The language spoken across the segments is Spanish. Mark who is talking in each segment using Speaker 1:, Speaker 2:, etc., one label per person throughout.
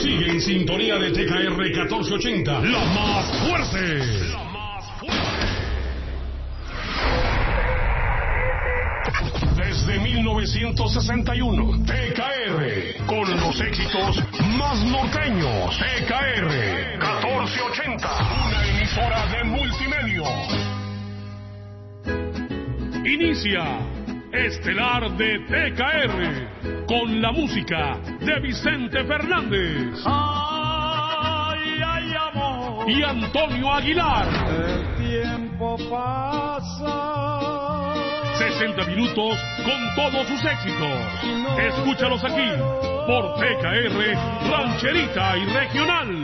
Speaker 1: Sigue en sintonía de TKR 1480, la más fuerte. La más fuerte. Desde 1961, TKR, con los éxitos más norteños. TKR 1480, una emisora de Multimedia. Inicia Estelar de TKR con la música de Vicente Fernández.
Speaker 2: Ay, ay, amor.
Speaker 1: Y Antonio Aguilar.
Speaker 2: El tiempo pasa.
Speaker 1: 60 minutos con todos sus éxitos. Escúchalos aquí por TKR, Rancherita y Regional.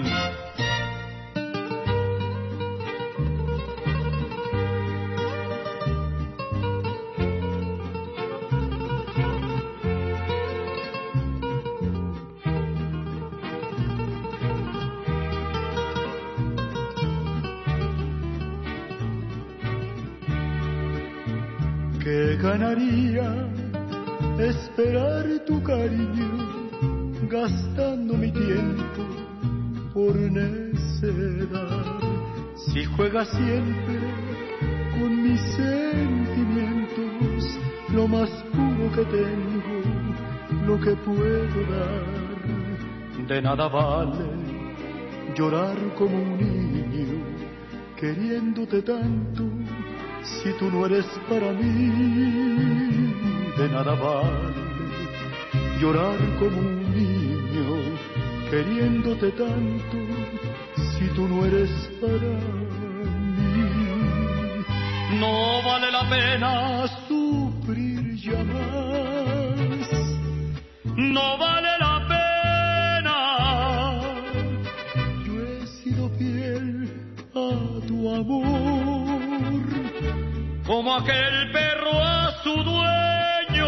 Speaker 2: ¿Qué ganaría esperar tu cariño, gastando mi tiempo por necedad? Si juegas siempre con mis sentimientos, lo más puro que tengo, lo que puedo dar. De nada vale llorar como un niño, queriéndote tanto, si tú no eres para mí. De nada vale llorar como un niño, queriéndote tanto, si tú no eres para mí. No vale la pena sufrir ya más, no vale la pena. Yo he sido fiel a tu amor, como aquel perro a su dueño,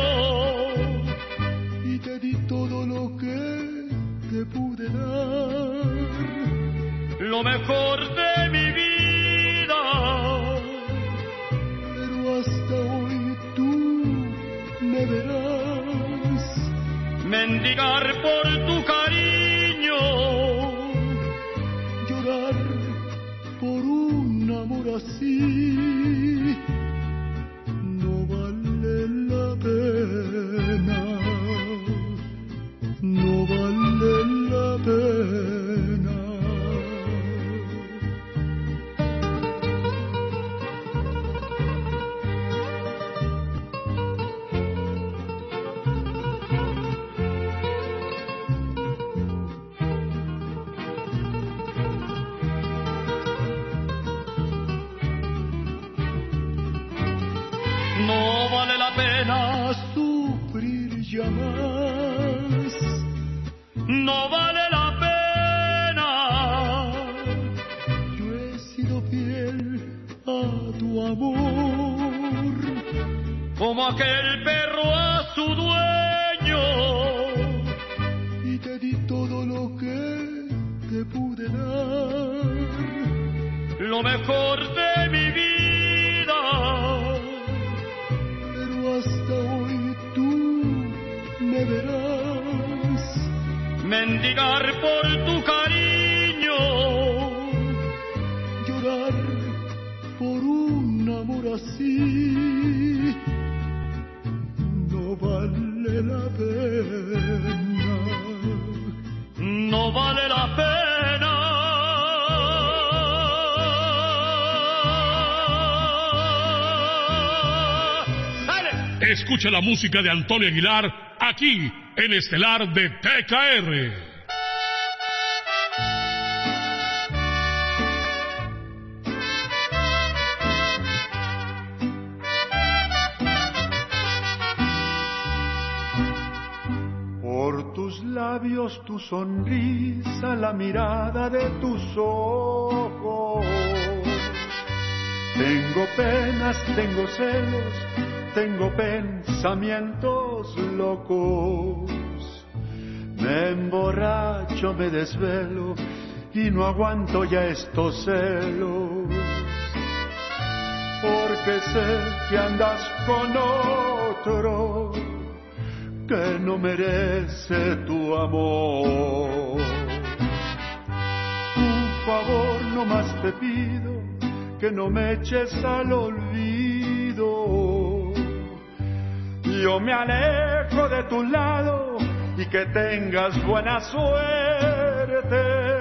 Speaker 2: y te di todo lo que te pude dar, lo mejor de mi vida, pero hasta hoy tú me verás mendigar por tu cariño, llorar por un amor así. No vale la pena. No vale la pena sufrir ya más, no vale la pena. Yo he sido fiel a tu amor, como aquel perro a su dueño, y te di todo lo que te pude dar, lo mejor de mi vida. Hasta hoy tú me verás mendigar por tu cariño, llorar por un amor así. No vale la pena, no vale la pena.
Speaker 1: Escucha la música de Antonio Aguilar aquí en Estelar de TKR.
Speaker 2: Por tus labios, tu sonrisa, la mirada de tus ojos, tengo penas, tengo celos, tengo pensamientos locos, me emborracho, me desvelo y no aguanto ya estos celos, porque sé que andas con otro que no merece tu amor. te pido que no me eches al olvido. Yo me alejo de tu lado y que tengas buena suerte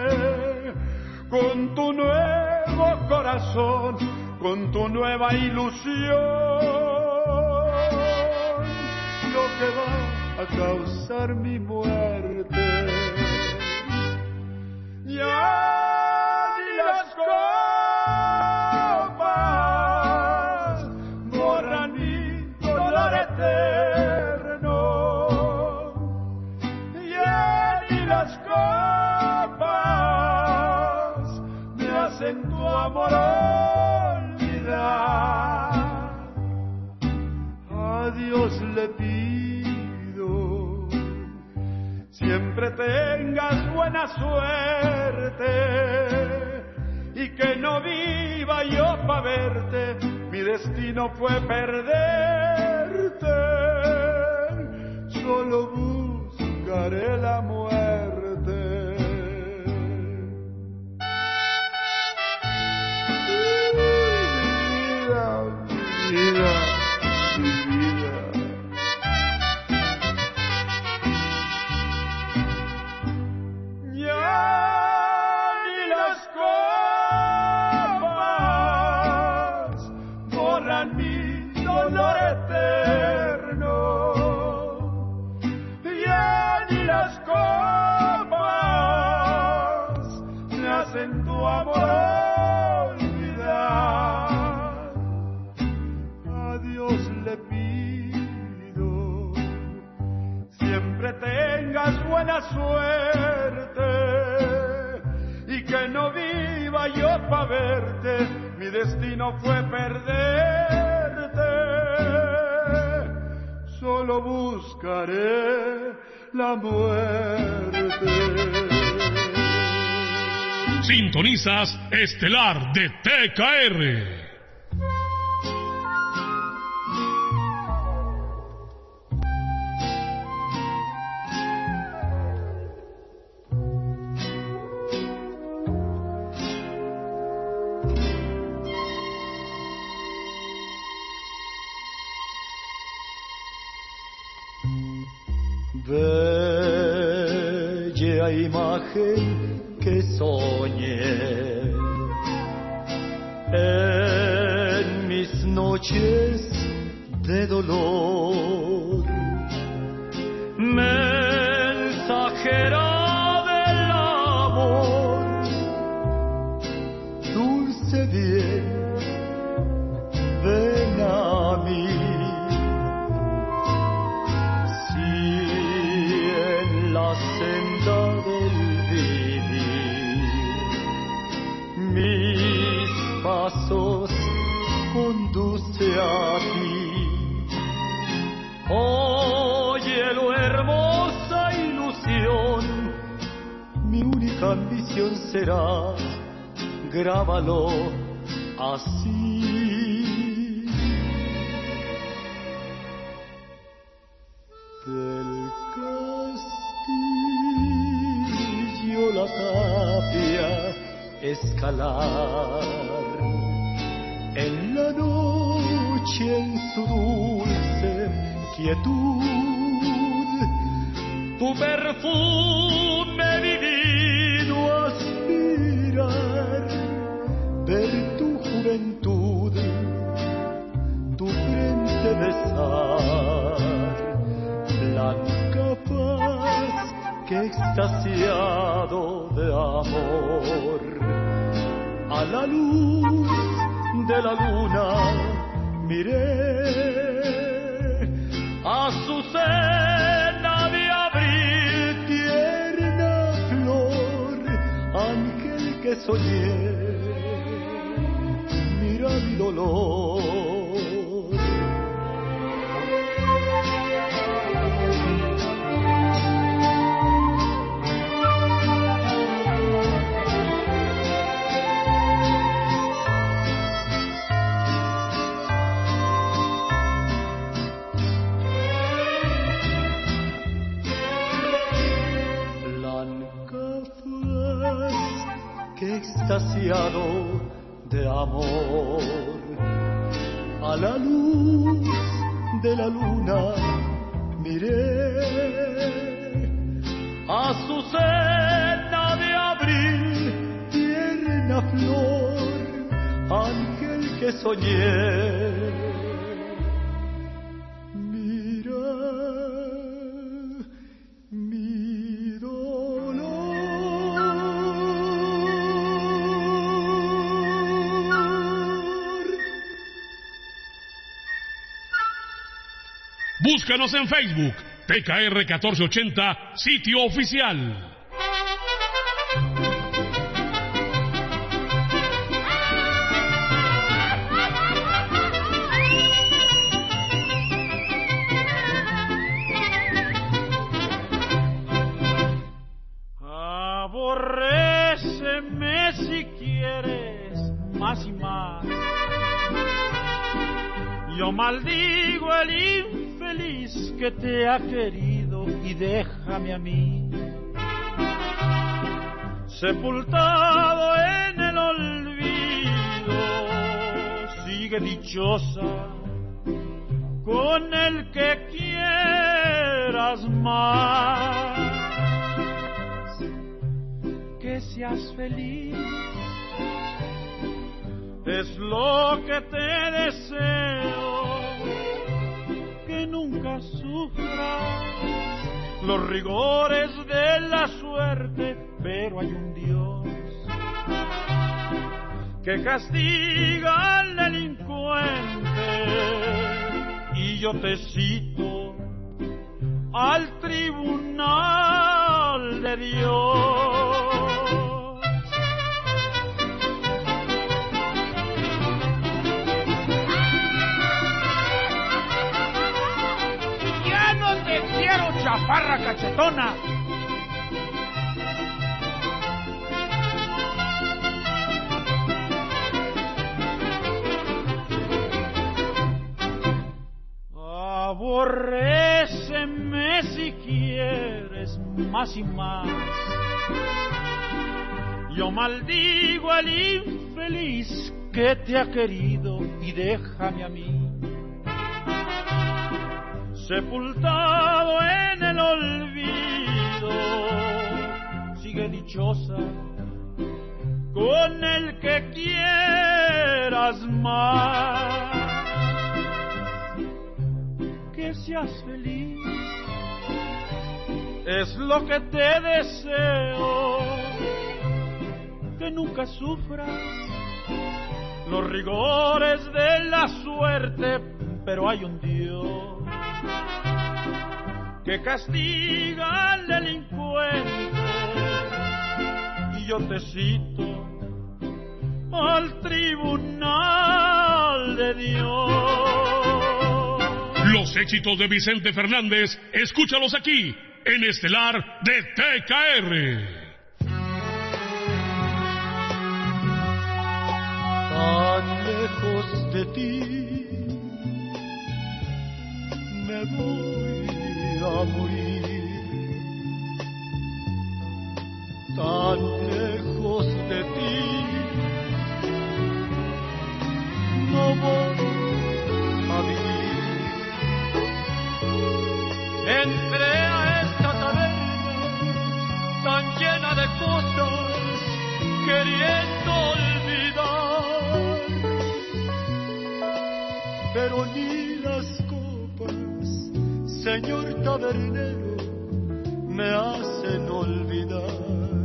Speaker 2: con tu nuevo corazón, con tu nueva ilusión. Lo que va a causar mi muerte, ya ni las copas borran mi dolor eterno, ya ni las copas me hacen tu amor olvidar. A Dios le pido siempre tengas buena suerte y que no viva yo pa' verte, mi destino fue perderte, solo buscaré la muerte. Mi vida, mi vida. Dolor eterno, ya ni las copas me hacen tu amor olvidar. A Dios le pido siempre tengas buena suerte y que no viva yo pa' verte, mi destino fue perderte, solo buscaré la muerte.
Speaker 1: Sintonizas Estelar de TKR.
Speaker 3: Bella imagen que soñé en mis noches de dolor, mensajera del amor, dulce bien, ven a mí. La senda del vivir, mis pasos conduce a ti. Óyelo, hermosa ilusión, mi única ambición será, grábalo así. Del la tapia escalar en la noche en su dulce quietud, tu perfume divino aspirar, ver tu juventud, tu frente besar, blanca paz que extasiado de amor, a la luz de la luna miré, azucena de abril, tierna flor, ángel que soñé, mira mi dolor. que extasiado de amor. A la luz de la luna miré, azucena de abril, tierna flor, ángel que soñé. Mira mi dolor.
Speaker 1: Búscanos en Facebook, TKR 1480, sitio oficial.
Speaker 4: Aborréceme si quieres más y más. Yo maldigo el infeliz que te ha querido y déjame a mí, sepultado en el olvido. Sigue dichosa con el que quieras más. Que seas feliz es lo que te deseo, que nunca sufras los rigores de la suerte, pero hay un Dios que castiga al delincuente, y yo te cito al tribunal de Dios. Chaparra cachetona, aborréceme si quieres más y más. Yo maldigo al infeliz que te ha querido y déjame a mí, sepultado en el olvido. Sigue dichosa con el que quieras más. Que seas feliz es lo que te deseo, que nunca sufras los rigores de la suerte, pero hay un Dios que castiga al delincuente, y yo te cito al tribunal de Dios.
Speaker 1: Los éxitos de Vicente Fernández, escúchalos aquí, en Estelar de TKR.
Speaker 3: Tan lejos de ti me voy a morir, tan lejos de ti no voy a vivir. Entré a esta taberna tan llena de cosas queriendo olvidar, pero ni las copas, señor tabernero, me hacen olvidar.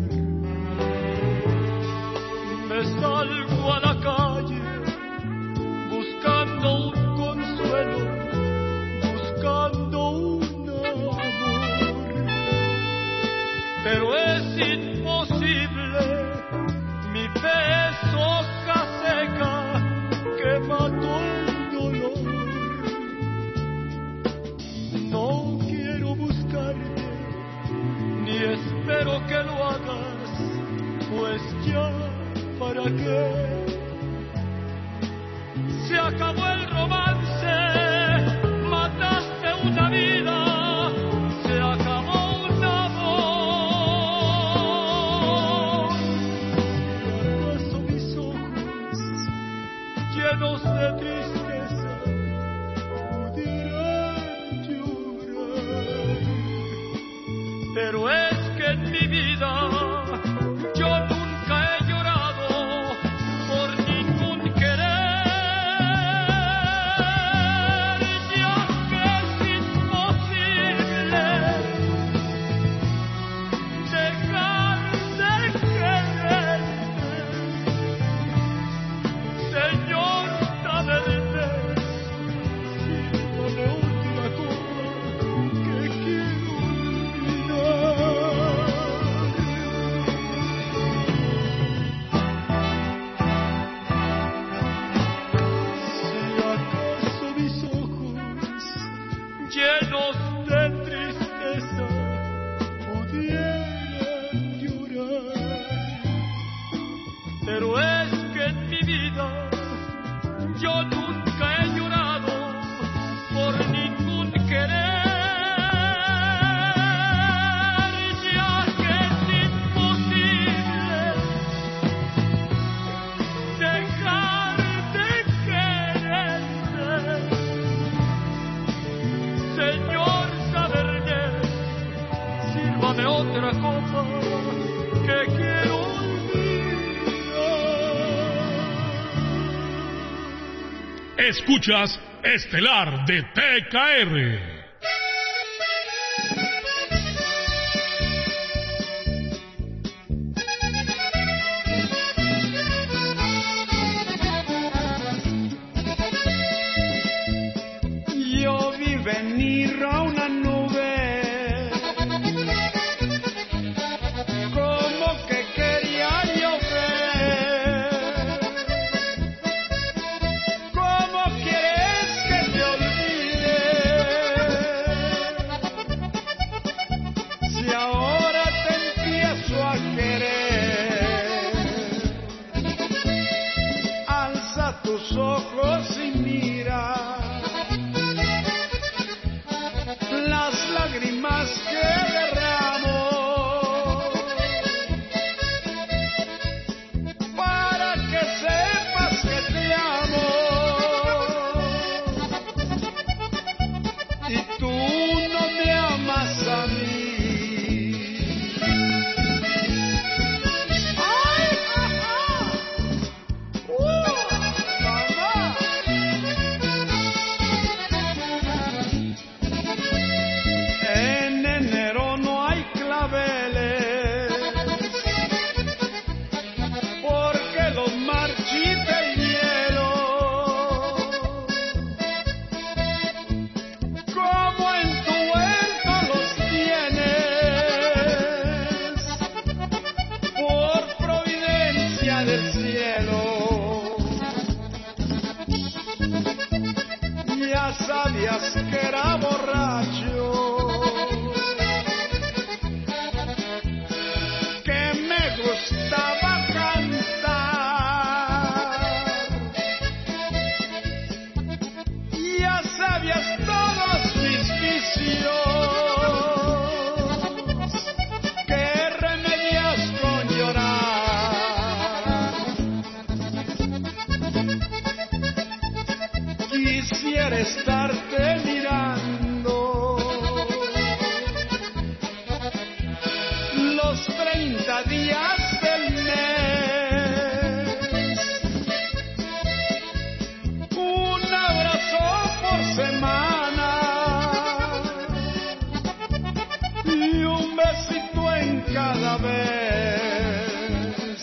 Speaker 3: Me salgo a la calle buscando un consuelo, buscando un amor, pero es imposible, mi fe es hoja seca que mató el dolor. No quiero buscarte, ni espero que lo hagas, pues ya, ¿para qué? Se acabó el romance, mataste una vida, se acabó un amor. que en mi vida yo nunca he llorado por ningún querer, ya que es imposible dejar de quererte, Señor Taberner, sírvame otra copa que quiero olvidar. Si acaso mis ojos llenos de tristeza pudieran llorar, pero es que en mi vida yo nunca he llorado por ningún querer, ya que es imposible dejar de quererte, Señor Taberner, sírvame otra copa que quiero olvidar.
Speaker 1: Escuchas Estelar de TKR.
Speaker 2: Yo vi venir a una nube, como que quería llover. ¿Cómo quieres que te olvide? Si ahora te empiezo a querer. Alza tus ojos y mira las lágrimas que derramo, para que sepas que te amo, y tú no me amas a mí. ¡Ay, mamá! ¡Mamá! En enero no hay claveles, porque los marchita el hielo. Como en tu huerto los tienes, por providencia del cielo. Ya sabías que era borracho, que me gustaba cantar. Ya sabías todos mis vicios, que remedias con llorar. Quisiera estarte mirando los 30 días del mes, un abrazo por semana y un besito en cada vez.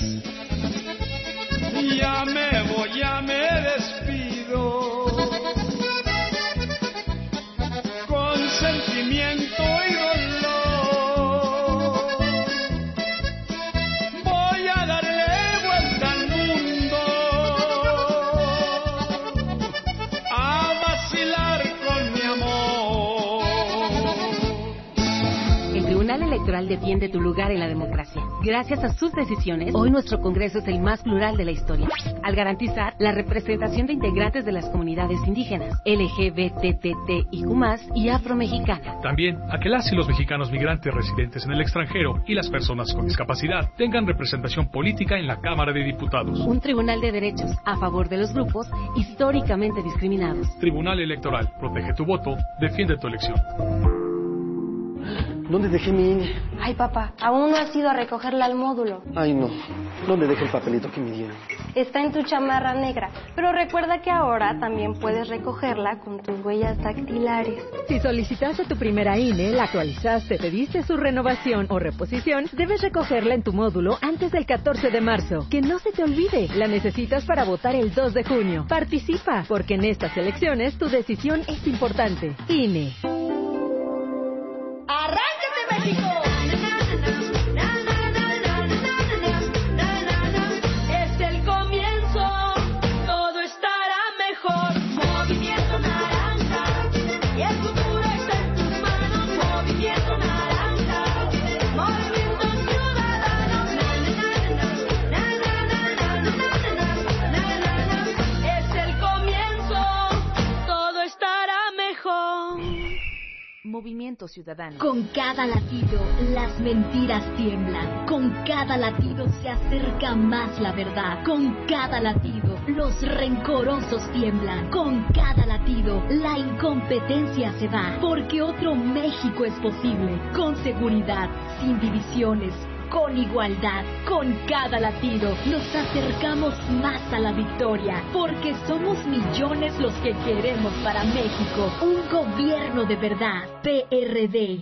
Speaker 2: Ya me voy, ya me despido, con sentimiento y dolor. Voy a darle vuelta al mundo, a vacilar con mi amor.
Speaker 5: El Tribunal Electoral defiende tu lugar en la democracia. Gracias a sus decisiones, hoy nuestro Congreso es el más plural de la historia, al garantizar la representación de integrantes de las comunidades indígenas, LGBTTIQ+, y afromexicana.
Speaker 6: También a que las y los mexicanos migrantes residentes en el extranjero y las personas con discapacidad tengan representación política en la Cámara de Diputados.
Speaker 5: Un tribunal de derechos a favor de los grupos históricamente discriminados.
Speaker 6: Tribunal Electoral, protege tu voto, defiende tu elección.
Speaker 7: ¿Dónde dejé mi INE?
Speaker 8: Ay, papá, aún no has ido a recogerla al módulo.
Speaker 7: Ay, no. ¿Dónde dejé el papelito que me dieron?
Speaker 8: Está en tu chamarra negra, pero recuerda que ahora también puedes recogerla con tus huellas dactilares.
Speaker 9: Si solicitaste tu primera INE, la actualizaste, pediste su renovación o reposición, debes recogerla en tu módulo antes del 14 de marzo. Que no se te olvide, la necesitas para votar el 2 de junio. Participa, porque en estas elecciones tu decisión es importante. INE.
Speaker 10: ¡Arráncate, México! Es el comienzo, todo estará mejor. Movimiento Naranja, y el futuro está en tus manos. Movimiento Naranja, Movimiento Ciudadano. Es el comienzo, todo estará mejor.
Speaker 5: Movimiento Ciudadano.
Speaker 11: Con cada latido, las mentiras tiemblan. Con cada latido se acerca más la verdad. Con cada latido, los rencorosos tiemblan. Con cada latido, la incompetencia se va. Porque otro México es posible. Con seguridad, sin divisiones, con igualdad. Con cada latido nos acercamos más a la victoria, porque somos millones los que queremos para México un gobierno de verdad. PRD.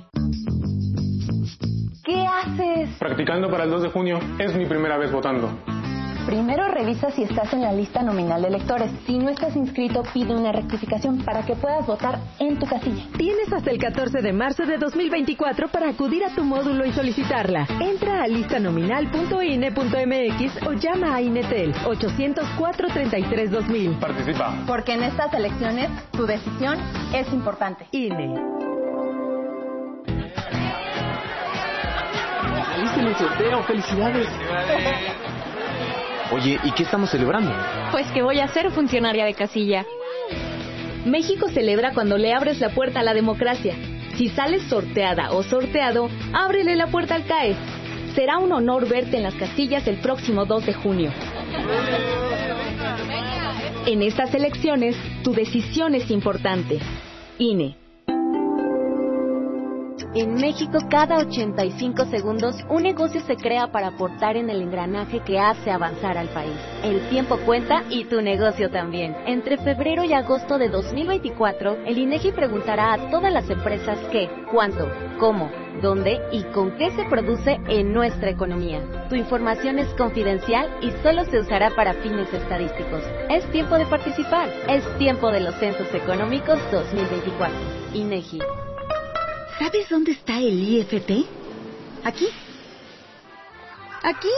Speaker 8: ¿Qué haces?
Speaker 12: Practicando para el 2 de junio. Es mi primera vez votando.
Speaker 8: Primero revisa si estás en la lista nominal de electores. Si no estás inscrito, pide una rectificación para que puedas votar en tu casilla.
Speaker 9: Tienes hasta el 14 de marzo de 2024 para acudir a tu módulo y solicitarla. Entra a listanominal.ine.mx o llama a INETEL 804-33-2000.
Speaker 12: Participa.
Speaker 8: Porque en estas elecciones tu decisión es importante.
Speaker 9: INE.
Speaker 7: ¡Saliste en el sorteo! ¡Felicidades! Oye, ¿y qué estamos celebrando?
Speaker 8: Pues que voy a ser funcionaria de casilla. México celebra cuando le abres la puerta a la democracia. Si sales sorteada o sorteado, ábrele la puerta al CAE. Será un honor verte en las casillas el próximo 2 de junio. En estas elecciones, tu decisión es importante. INE. En México, cada 85 segundos, un negocio se crea para aportar en el engranaje que hace avanzar al país. El tiempo cuenta y tu negocio también. Entre febrero y agosto de 2024, el INEGI preguntará a todas las empresas qué, cuánto, cómo, dónde y con qué se produce en nuestra economía. Tu información es confidencial y solo se usará para fines estadísticos. Es tiempo de participar. Es tiempo de los Censos Económicos 2024. INEGI.
Speaker 11: ¿Sabes dónde está el IFT? Aquí. Aquí.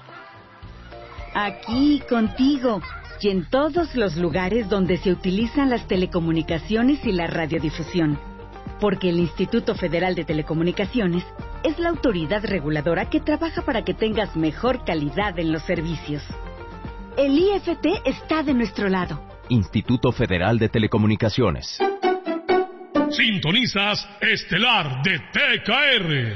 Speaker 11: Aquí, contigo. Y en todos los lugares donde se utilizan las telecomunicaciones y la radiodifusión. Porque el Instituto Federal de Telecomunicaciones es la autoridad reguladora que trabaja para que tengas mejor calidad en los servicios. El IFT está de nuestro lado.
Speaker 13: Instituto Federal de Telecomunicaciones.
Speaker 1: Sintonizas Estelar de TKR.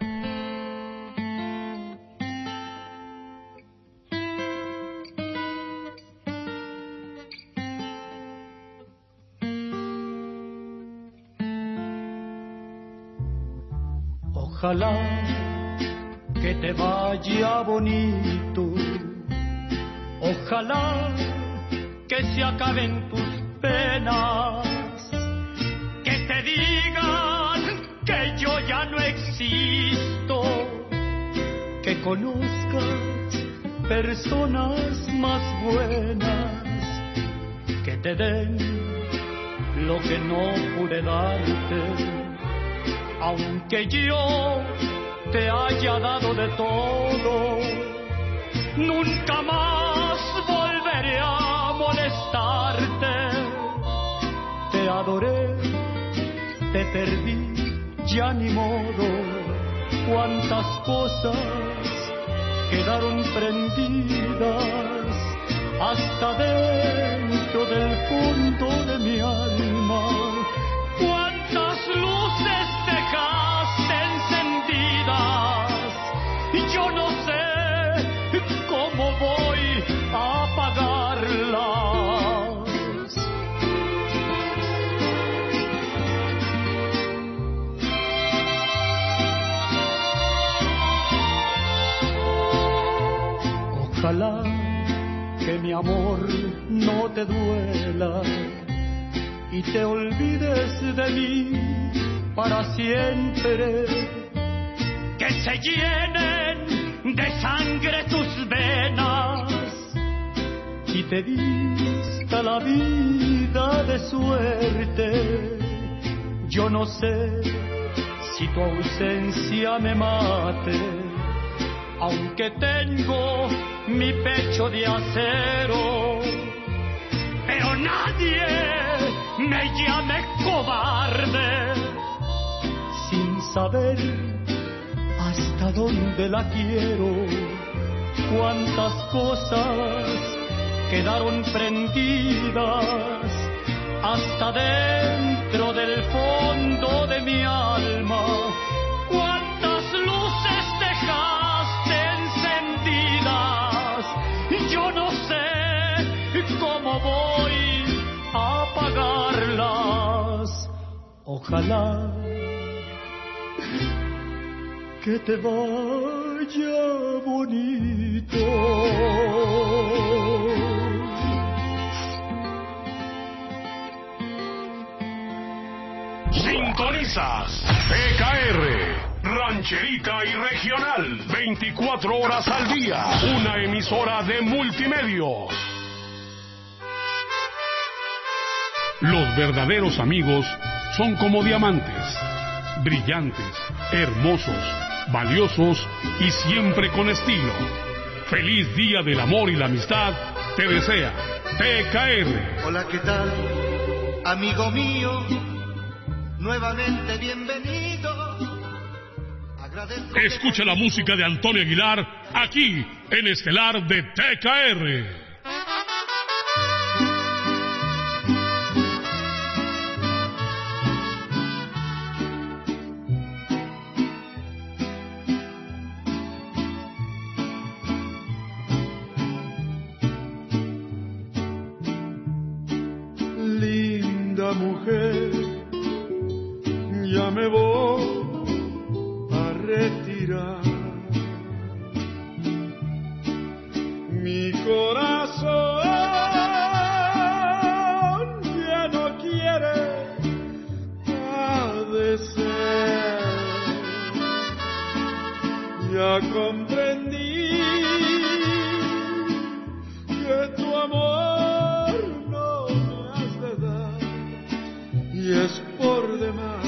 Speaker 4: Ojalá que te vaya bonito. Ojalá que se acaben tus penas. Que te digan que yo ya no existo, que conozcas personas más buenas, que te den lo que no pude darte, aunque yo te haya dado de todo, nunca más volveré a molestarte. Te adoré, te perdí, ya ni modo. Cuántas cosas quedaron prendidas hasta dentro del fondo de mi alma. Cuántas luces dejaste encendidas y yo no sé cómo voy a apagarlas. Ojalá que mi amor no te duela y te olvides de mí para siempre. Que se llenen de sangre tus venas y te vista la vida de suerte. Yo no sé si tu ausencia me mate, aunque tengo mi pecho de acero, pero nadie me llame cobarde sin saber hasta dónde la quiero. Cuántas cosas quedaron prendidas hasta dentro del fondo de mi alma. Cuántas luces dejaste encendidas y yo no sé cómo voy a apagarlas. Ojalá que te vaya bonito.
Speaker 1: Sintonizas PKR, rancherita y regional, 24 horas al día, una emisora de Multimedios. Los verdaderos amigos son como diamantes, brillantes, hermosos, valiosos y siempre con estilo. Feliz Día del Amor y la Amistad te desea PKR.
Speaker 14: Hola, ¿qué tal, amigo mío? Nuevamente bienvenido. Agradezco.
Speaker 1: Escucha la música de Antonio Aguilar aquí en Estelar de TKR.
Speaker 2: Linda mujer, ya me voy a retirar. Mi corazón ya no quiere padecer. Ya comprendí que tu amor no me has de dar y es por demás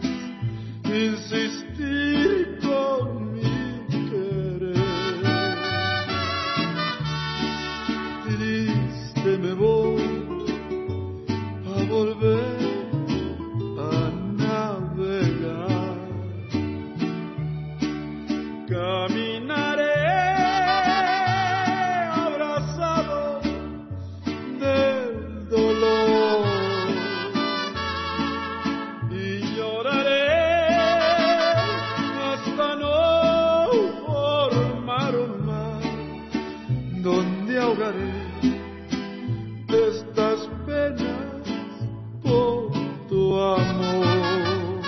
Speaker 2: insistir con mi querer. Triste me voy a volver a navegar. Caminaré abrazado del dolor y lloraré donde ahogaré estas penas por tu amor.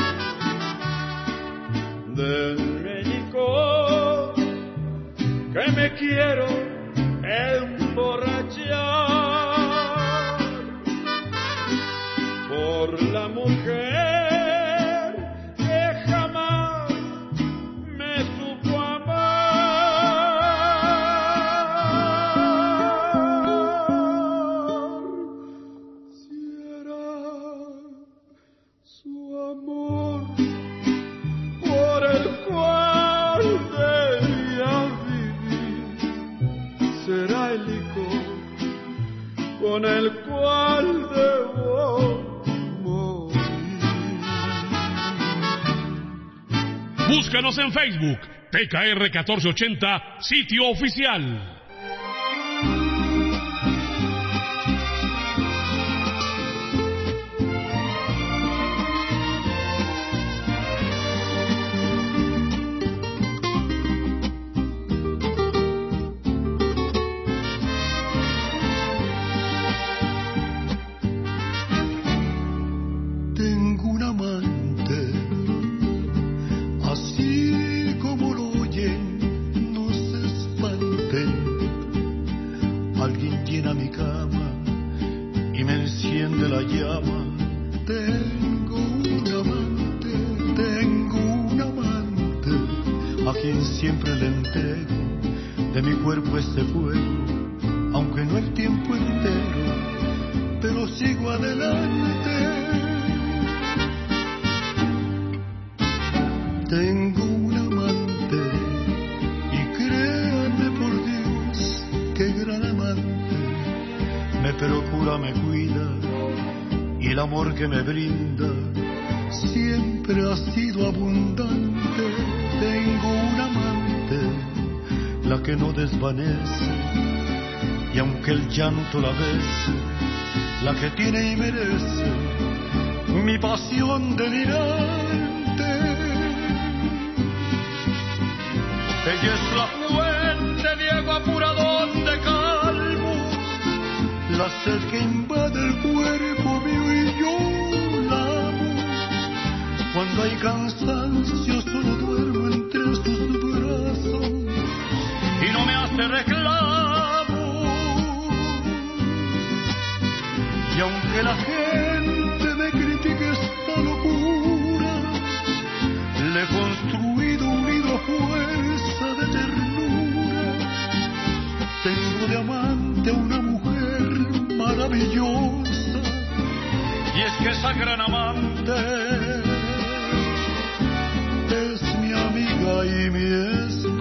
Speaker 2: Denme licor que me quiero emborrachar por la mujer que jamás me supo amar. Con el cual debo morir.
Speaker 1: Búscanos en Facebook, PKR 1480, sitio oficial.
Speaker 14: Así como lo oyen, no se espanten. de mi cuerpo este fuego, aunque no el tiempo entero, pero sigo adelante. Tengo un amante y créanme por Dios que gran amante, me procura, me cuida y el amor que me brinda siempre ha sido abundante. Tengo un amante, la que no desvanece, y aunque el llanto la bese, la que tiene y merece mi pasión delirante. Ella es la fuente de agua pura donde calmo la sed que invade el cuerpo mío, y yo la amo. Cuando hay cansancio solo duermo entre sus brazos y no me hace reclamo. Y aunque la gente me critique esta locura, le he construido un nido a fuerza de ternura. Tengo de amante a una mujer maravillosa, y es que esa gran amante es mi amiga y mi esposa.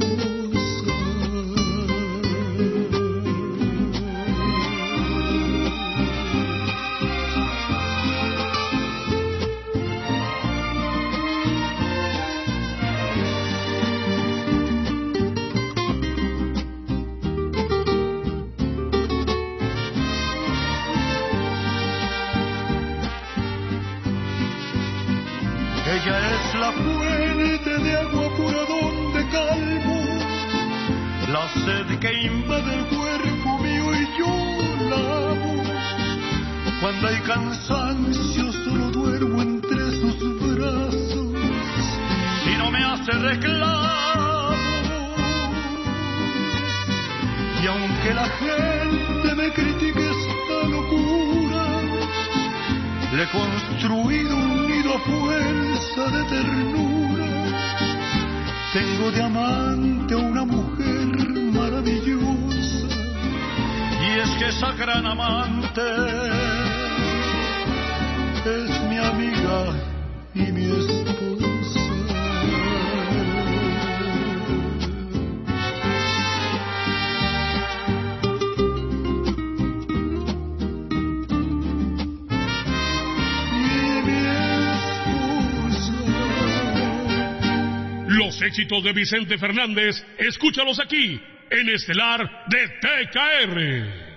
Speaker 14: Ella es la fuente de agua pura donde calmo la sed que invade el cuerpo mío, y yo la amo. Cuando hay cansancio solo duermo entre sus brazos y no me hace reclamo. Y aunque la gente me critique esta locura, le he construido un nido a fuerza de ternura. Tengo de amante a una mujer maravillosa, y es que esa gran amante es mi amiga y mi esposa.
Speaker 1: Los éxitos de Vicente Fernández, escúchalos aquí, en Estelar de TKR.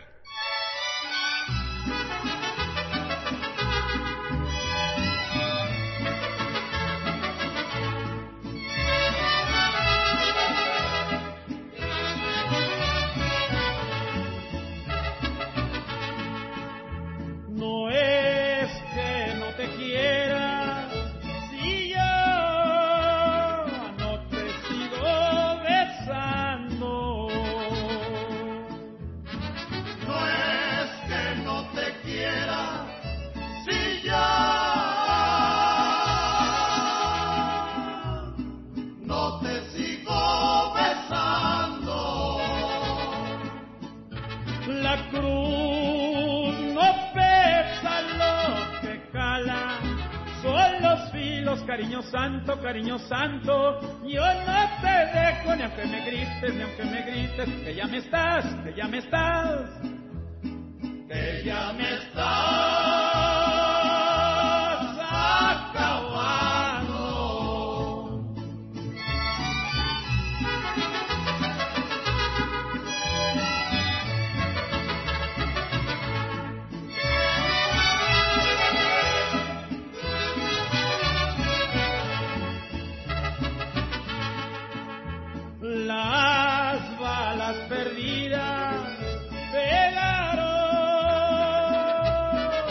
Speaker 4: No es que no te quiera, si yo no te sigo besando.
Speaker 14: No es que no te quiera, si yo no te sigo besando.
Speaker 4: La cruz no pesa lo que cala, son los filos, cariño santo, yo no te dejo ni aunque me grites, que ya me estás, que ya me estás acabando. Las balas perdidas pegaron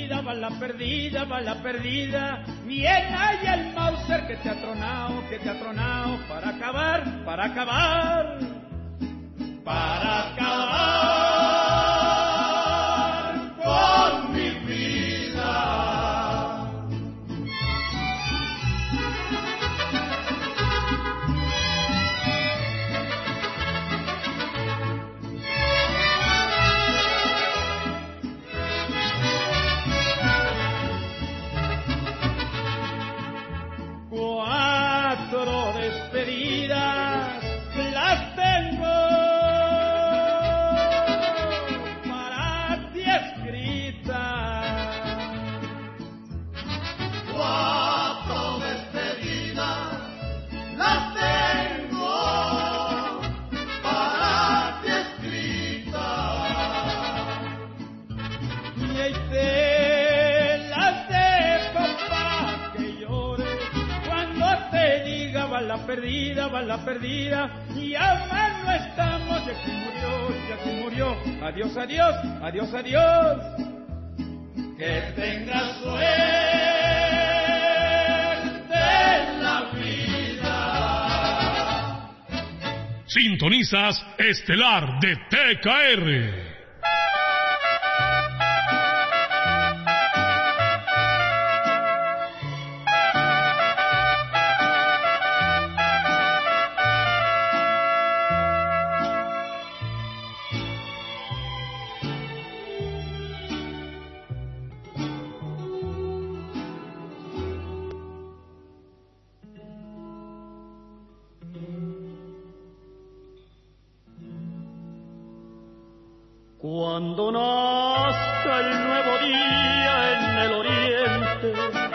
Speaker 4: va la perdida, va la perdida. Bien hay el Mauser que te ha tronado para acabar, para acabar, para acabar con mi vida. Cuatro despedidas las tengo para ti escritas. Cuatro despedidas las tengo para ti escritas. Y ahí te las dejo para que llores cuando te diga va la perdida, va la perdida. Y aún no estamos, ya que murió. Adiós, adiós, adiós, adiós. Que tengas suerte en la vida.
Speaker 1: Sintonizas Estelar de TKR.
Speaker 3: Cuando nazca el nuevo día en el oriente,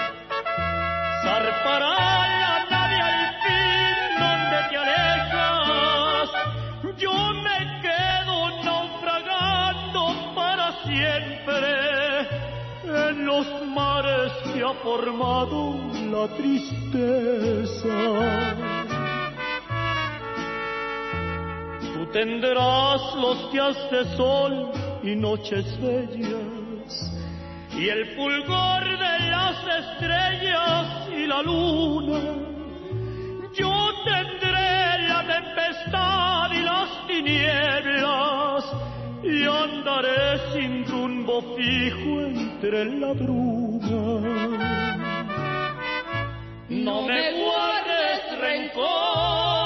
Speaker 3: zarpará la nave al fin donde te alejas. Yo me quedo naufragando para siempre en los mares que ha formado la tristeza. Tú tendrás los días de sol y noches bellas, y el fulgor de las estrellas y la luna. Yo tendré la tempestad y las tinieblas, y andaré sin rumbo fijo entre la bruma. No me guardes rencor,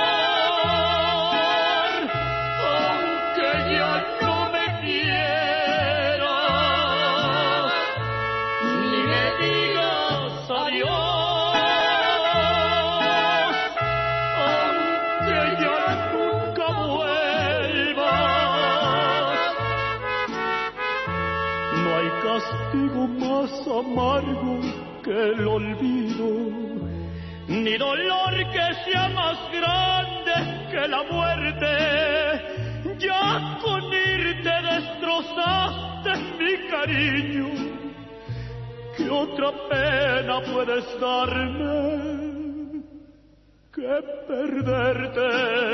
Speaker 3: castigo más amargo que el olvido, ni dolor que sea más grande que la muerte. Ya con irte destrozaste mi cariño, ¿qué otra pena puedes darme que perderte?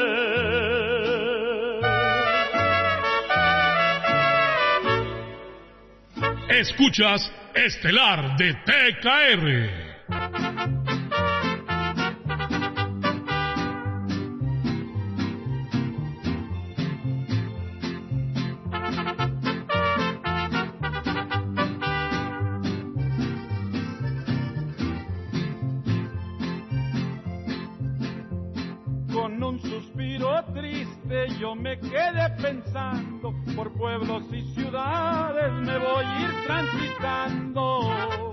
Speaker 1: Escuchas Estelar de TKR.
Speaker 4: Con un suspiro triste yo me quedé pensando, por pueblos y ciudades me voy a ir transitando.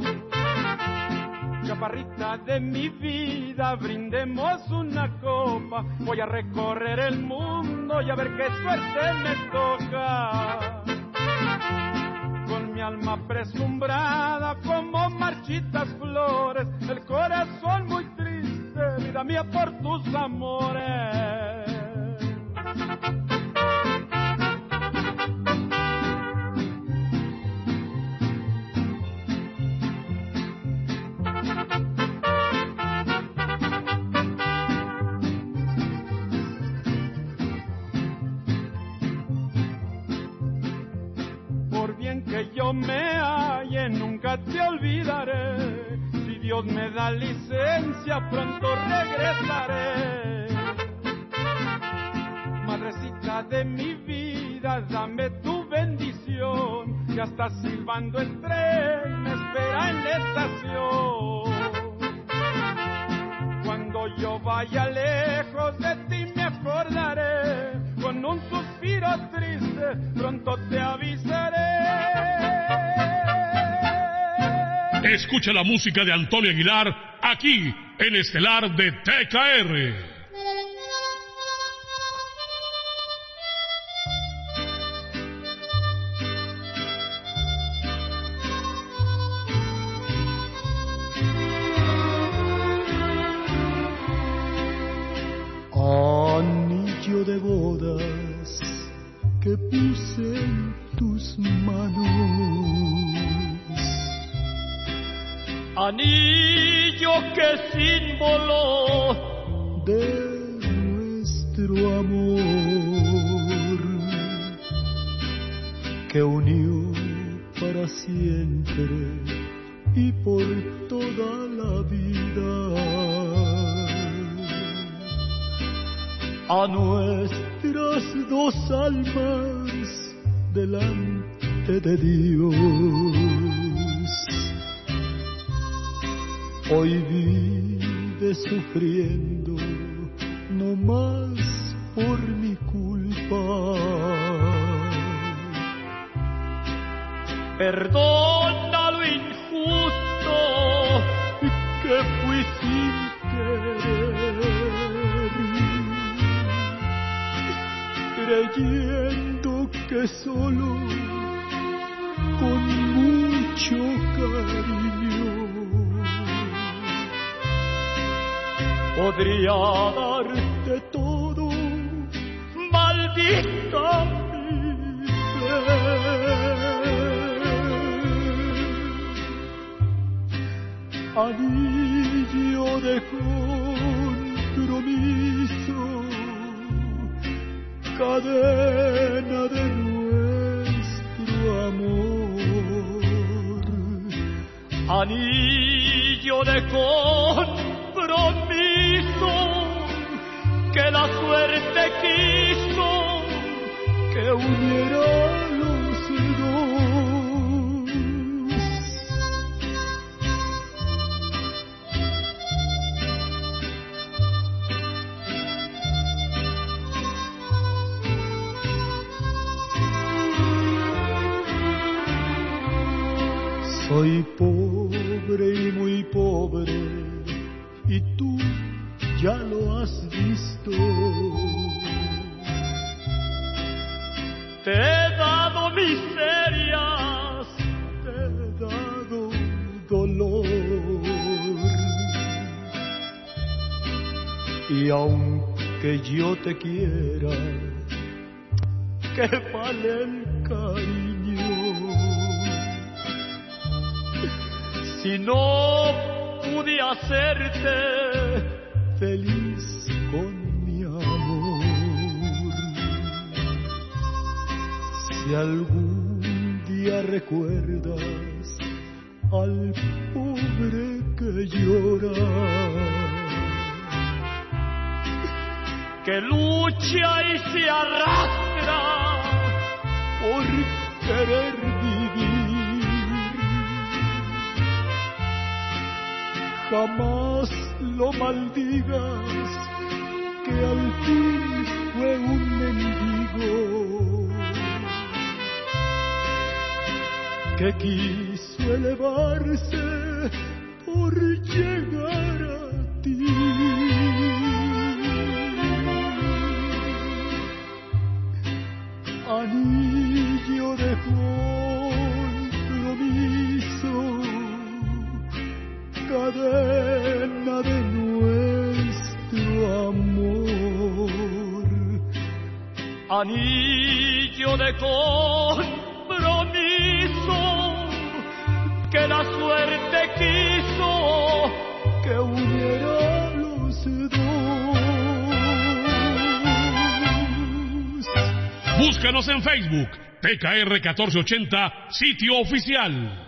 Speaker 4: Chaparrita de mi vida, brindemos una copa, voy a recorrer el mundo y a ver qué suerte me toca. Con mi alma preslumbrada como marchitas flores, el corazón muy triste, vida mía, por tus amores. me halle nunca te olvidaré. Si Dios me da licencia pronto regresaré. Madrecita de mi vida, dame tu bendición, que hasta silbando el tren me espera en la estación. Cuando yo vaya lejos de ti me acordaré, con un suspiro triste pronto te avisaré.
Speaker 1: Escucha la música de Antonio Aguilar aquí en Estelar de TKR.
Speaker 14: Anillo de bodas que puse en tus manos,
Speaker 3: anillo que es símbolo
Speaker 14: de nuestro amor, que unió para siempre y por toda la vida a nuestras dos almas delante de Dios. Hoy vive sufriendo no más por mi culpa.
Speaker 3: Perdona lo injusto que fui sin querer, creyendo que solo con mucho cariño podría darte todo, maldita mi fe. Anillo de compromiso, cadena de nuestro amor, anillo de compromiso que la suerte quiso que uniera los dos. Soy pobre y muy pobre, y tú ya lo has visto. Te he dado miserias, te he dado dolor, y aunque yo te quiera, ¿qué vale el cariño? Si no pude hacerte feliz con mi amor, si algún día recuerdas al pobre que llora, que lucha y se arrastra por querer vivir, jamás lo maldigas, que al fin fue un mendigo que quiso elevarse por llegar a ti. Anillo de compromiso, cadena de nuestro amor, anillo de compromiso que la suerte quiso que uniera los dos.
Speaker 1: Búscanos en Facebook, TKR 1480, sitio oficial.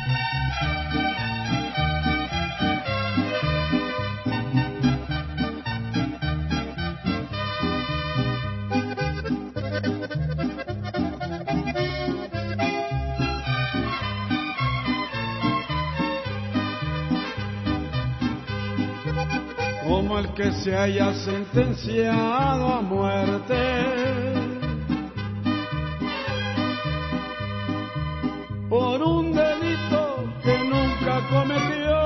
Speaker 4: Como el que se haya sentenciado a muerte por un delito que nunca cometió.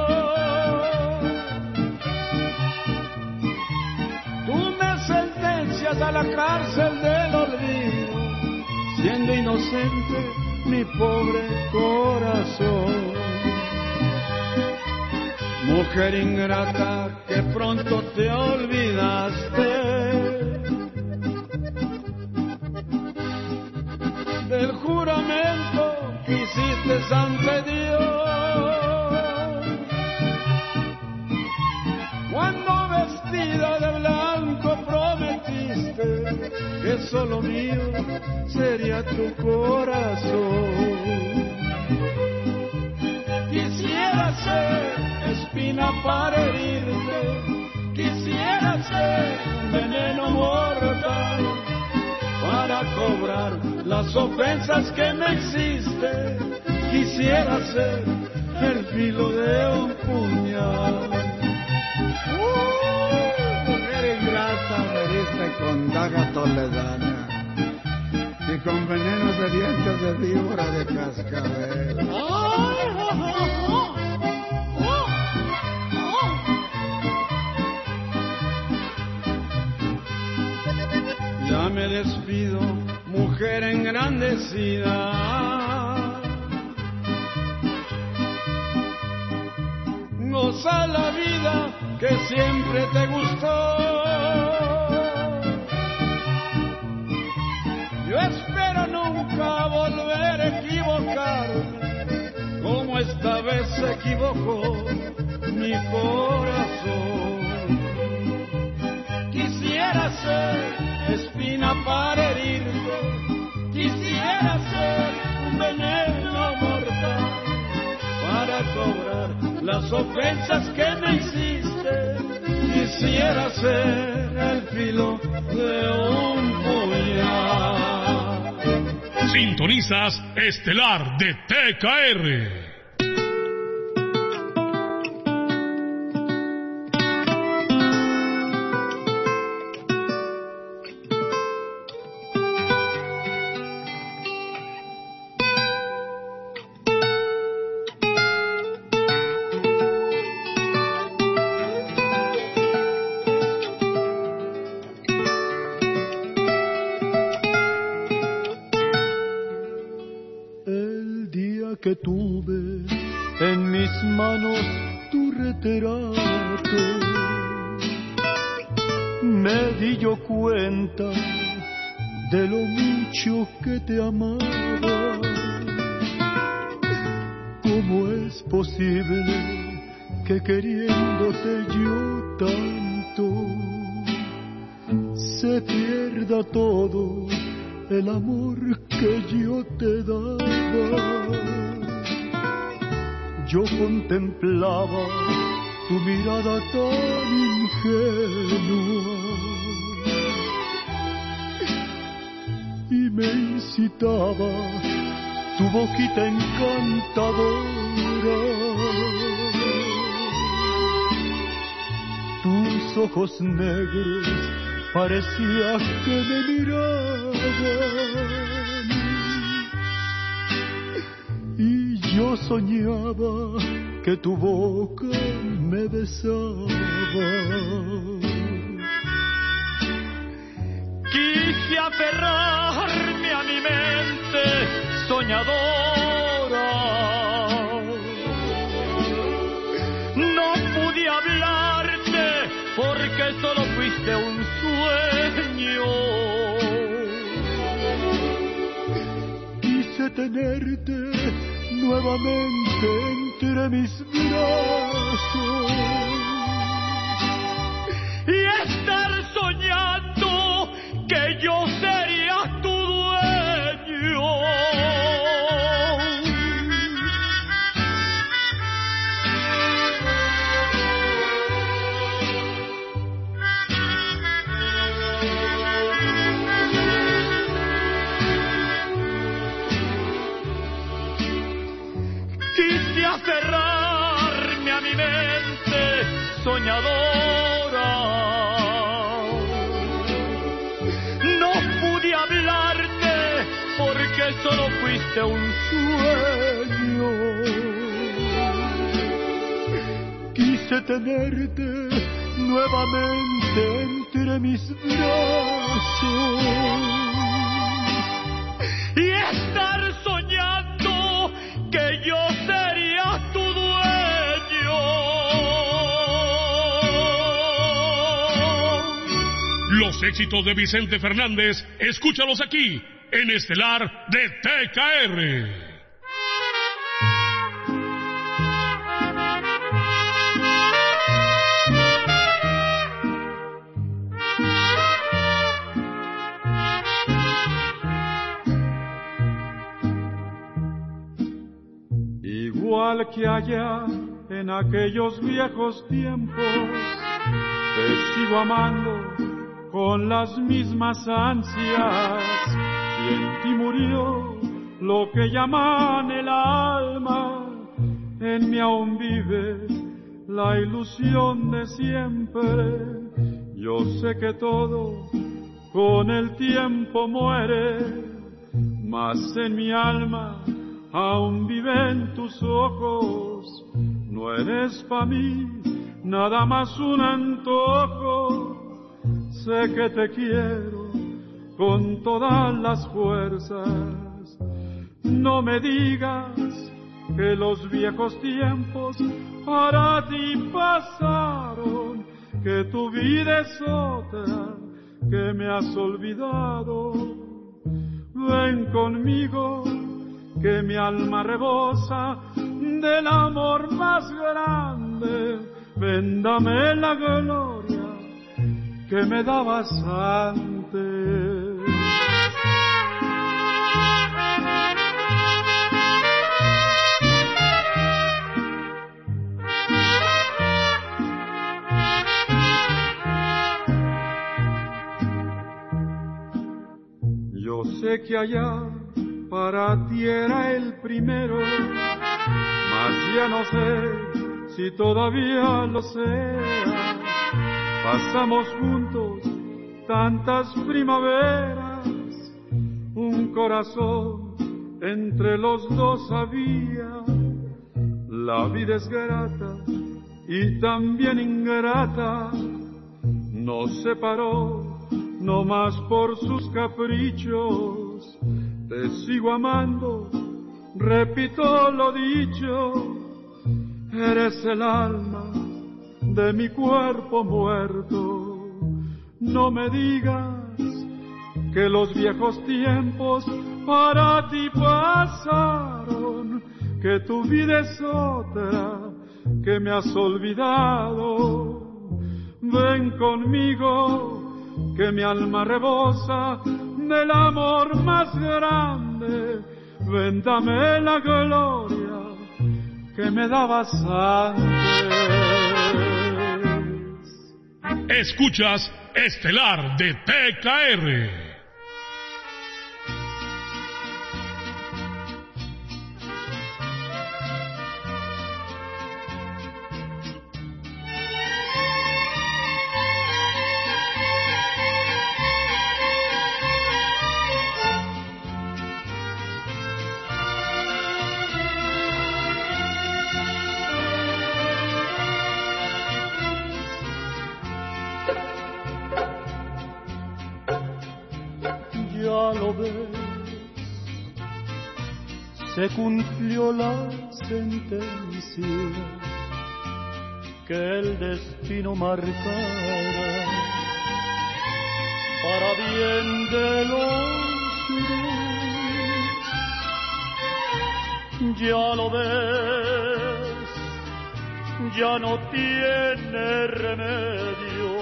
Speaker 4: Tú me sentencias a la cárcel del olvido, siendo inocente mi pobre corazón. Mujer ingrata que pronto te olvidaste del juramento que hiciste ante Dios, cuando vestida de blanco prometiste que solo mío sería tu corazón. Quisiera ser espina para herirte, quisiera ser veneno mortal para cobrar las ofensas que me hiciste, quisiera ser el filo de un puñal.
Speaker 15: Mujer ingrata, meriste con daga toledana y con venenos de dientes de víbora de cascabel.
Speaker 4: Ya me despido, mujer engrandecida. Goza la vida que siempre te gustó. Yo espero nunca volver a equivocarme, como esta vez se equivocó mi corazón. Quisiera ser espina para herirte, quisiera ser un veneno mortal para cobrar las ofensas que me hiciste, quisiera ser el filo de un puñal.
Speaker 1: Sintonizas Estelar de TKR.
Speaker 14: Que tuve en mis manos tu retrato, me di yo cuenta de lo mucho que te amaba. ¿Cómo es posible que queriéndote yo tanto se pierda todo el amor que yo te daba? Yo contemplaba tu mirada tan ingenua y me incitaba tu boquita encantadora, tus ojos negros parecía que me miraban. Y yo soñaba que tu boca me besaba.
Speaker 3: Quise aferrarme a mi mente soñadora. No pude hablarte porque solo fuiste un sueño.
Speaker 14: Quise tenerte nuevamente entre mis brazos
Speaker 3: y estar soñando que yo sería tu dueño. de aferrarme a mi mente soñadora. No pude hablarte porque solo fuiste un sueño. Quise tenerte nuevamente entre mis brazos y estar soñando que yo sería tu dueño.
Speaker 1: Los éxitos de Vicente Fernández, escúchalos aquí, en Estelar de TKR.
Speaker 2: Igual que allá en aquellos viejos tiempos, te sigo amando con las mismas ansias. Y en ti murió lo que llaman el alma, en mí aún vive la ilusión de siempre. Yo sé que todo con el tiempo muere, mas en mi alma aún viven tus ojos. No eres pa' mí nada más un antojo. Sé que te quiero con todas las fuerzas. No me digas que los viejos tiempos para ti pasaron, que tu vida es otra, que me has olvidado. Ven conmigo, que mi alma rebosa del amor más grande. Ven, dame la gloria que me dabas antes. Yo sé que allá para ti era el primero, mas ya no sé si todavía lo sea. Pasamos juntos tantas primaveras, un corazón entre los dos había. La vida es grata y también ingrata, nos separó no más por sus caprichos. Te sigo amando, repito lo dicho, eres el alma de mi cuerpo muerto. No me digas que los viejos tiempos para ti pasaron, que tu vida es otra, que me has olvidado. Ven conmigo, que mi alma rebosa del amor más grande. Ven, dame la gloria que me dabas antes.
Speaker 1: Escuchas Estelar de TKR.
Speaker 3: Se cumplió la sentencia que el destino marcara para bien de los dos. Ya lo ves, ya no tiene remedio,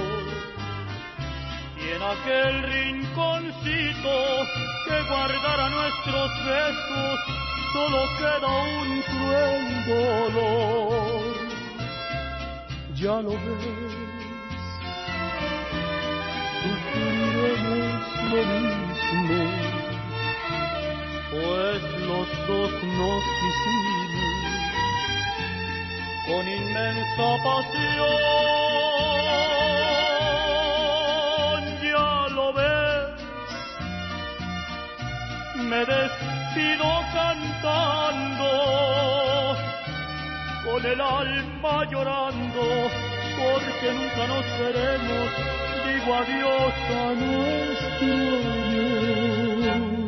Speaker 3: y en aquel rinconcito que guardara nuestros besos solo queda un cruel dolor. Ya lo ves, sufriremos lo mismo, pues los dos nos quisimos con inmensa pasión. Ya lo ves, me despido cantando, con el alma llorando, porque nunca nos veremos. Digo adiós a nuestro amor.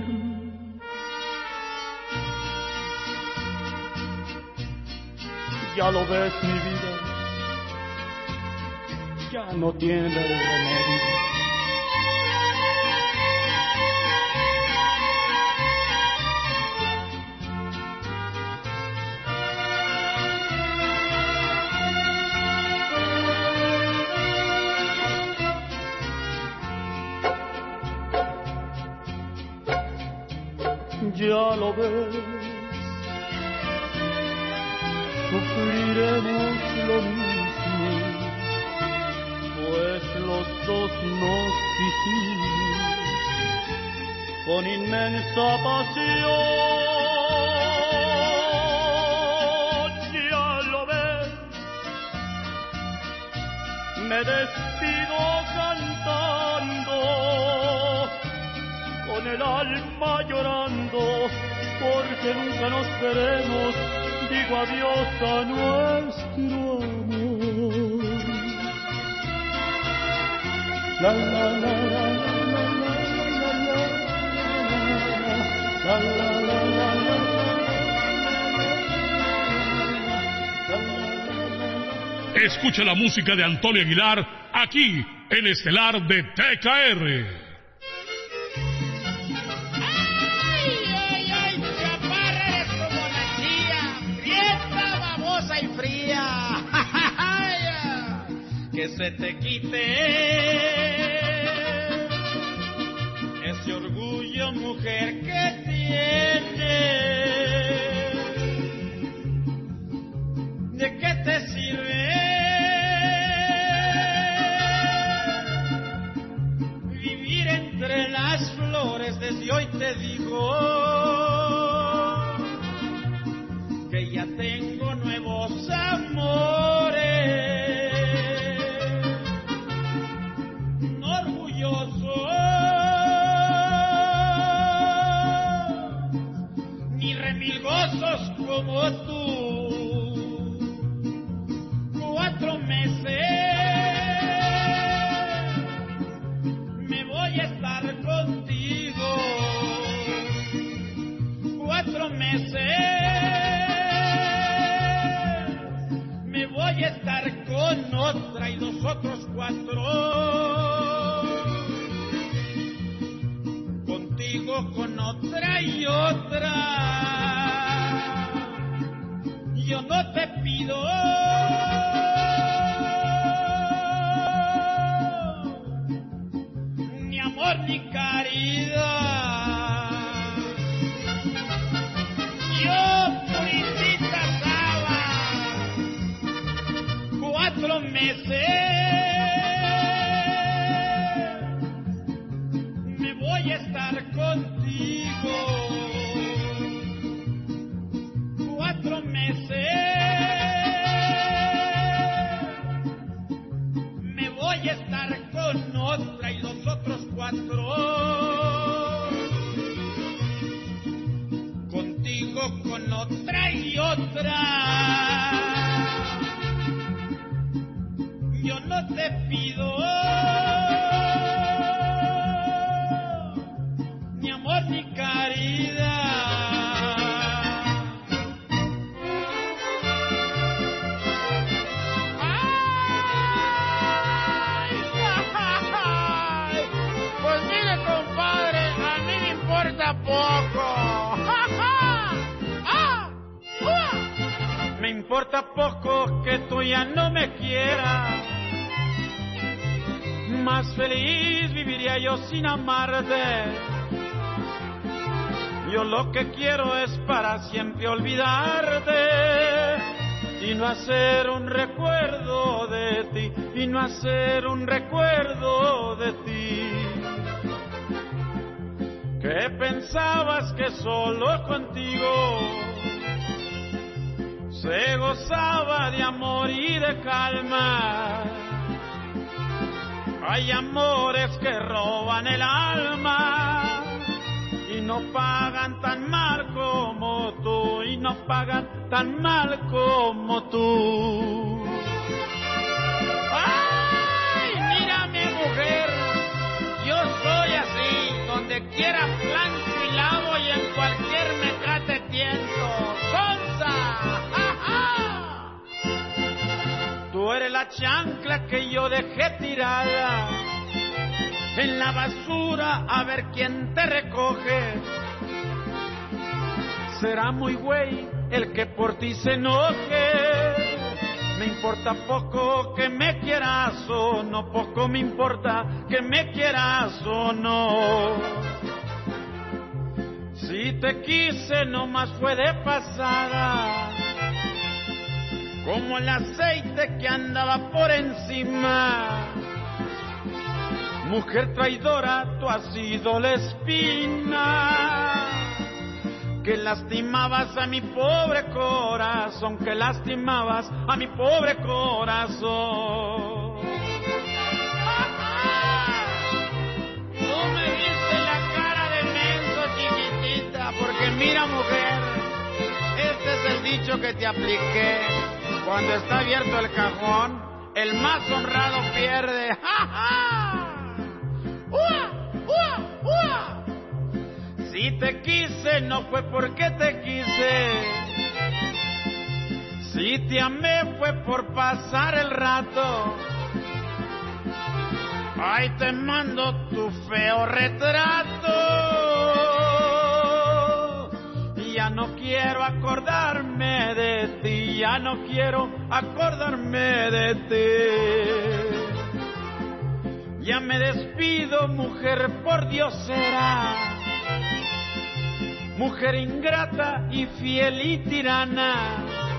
Speaker 3: Ya lo ves, mi vida, ya no tiene remedio. Ya lo ves, sufriremos lo mismo, pues los dos nos quisimos con inmensa pasión. Ya lo ves, me despido cantando, con el alma llorando, porque nunca nos veremos. Digo adiós a nuestro amor. La la la la la la la la la.
Speaker 1: Escucha la música de Antonio Aguilar aquí en Estelar de TKR.
Speaker 4: Y fría, que se te quite ese orgullo, mujer, que tienes. ¿De qué te sirve vivir entre las flores? Desde hoy te digo que ya tengo nuevos amores. No orgulloso ni remilgosos como tú. 4 meses me voy a estar contigo. 4 meses voy a estar con otra y los otros 4 contigo, con otra y otra. Yo no te pido ni amor ni caridad. Yo puritita 4 meses me voy a estar contigo. 4 meses me voy a estar con otra y los otros 4 contigo, con otra y otra. Yo no te pido ni amor ni caridad. ¡Ay! Pues mire, compadre, a mí me importa poco. Me importa poco que tú ya no me quieras. Más feliz viviría yo sin amarte. Yo lo que quiero es para siempre olvidarte y no hacer un recuerdo de ti, y no hacer un recuerdo de ti. Que pensabas que solo contigo se gozaba de amor y de calma. Hay amores que roban el alma y no pagan tan mal como tú, y no pagan tan mal como tú. ¡Ay, mírame, mujer! Yo soy así, donde quiera plancho y lavo y en cualquier mecate tiento. ¡Sonsa! ¡Ja, ja! Tú eres la chancla que yo dejé tirada en la basura, a ver quién te recoge. Será muy güey el que por ti se enoje. Me importa poco que me quieras o no, poco me importa que me quieras o no. Si te quise nomás fue de pasada, como el aceite que andaba por encima. Mujer traidora, tú has sido la espina que lastimabas a mi pobre corazón, que lastimabas a mi pobre corazón. Tú me diste la cara de menso, chiquitita, porque mira, mujer, este es el dicho que te apliqué. Cuando está abierto el cajón, el más honrado pierde. ¡Ja, ja! ¡Ua! ¡Ua! ¡Ua! Si te quise no fue porque te quise, si te amé fue por pasar el rato. Ay, te mando tu feo retrato, y ya no quiero acordarme de ti, ya no quiero acordarme de ti. Ya me despido, mujer, por Dios será, mujer ingrata y fiel y tirana.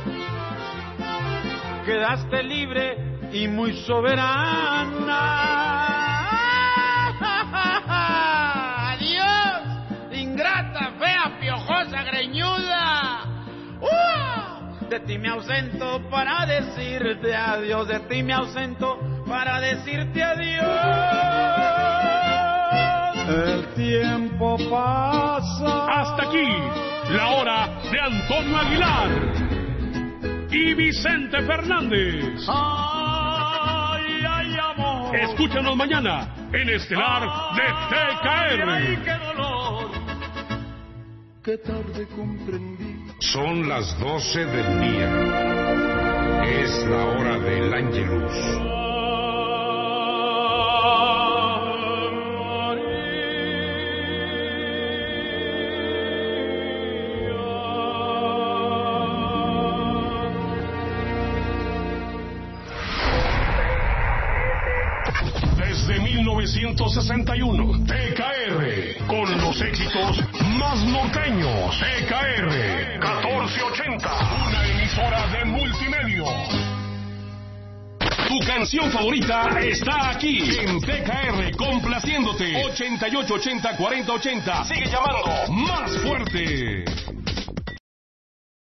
Speaker 4: Quedaste libre y muy soberana. Adiós, ingrata, fea, piojosa, greñuda. De ti me ausento para decirte adiós, de ti me ausento para decirte adiós.
Speaker 2: El tiempo pasa.
Speaker 1: Hasta aquí, la hora de Antonio Aguilar y Vicente Fernández.
Speaker 3: Ay, ay, amor.
Speaker 1: Escúchanos mañana en Estelar de TKR.
Speaker 3: Ay, qué dolor.
Speaker 14: Qué tarde comprendí.
Speaker 16: Son las 12 del día. Es la hora del Ángelus.
Speaker 1: Desde 1961, TKR, con los éxitos más norteños. TKR 1480, una emisora de Multimedia. Tu canción favorita está aquí en TKR, complaciéndote. 8880-4080. Sigue llamando más fuerte.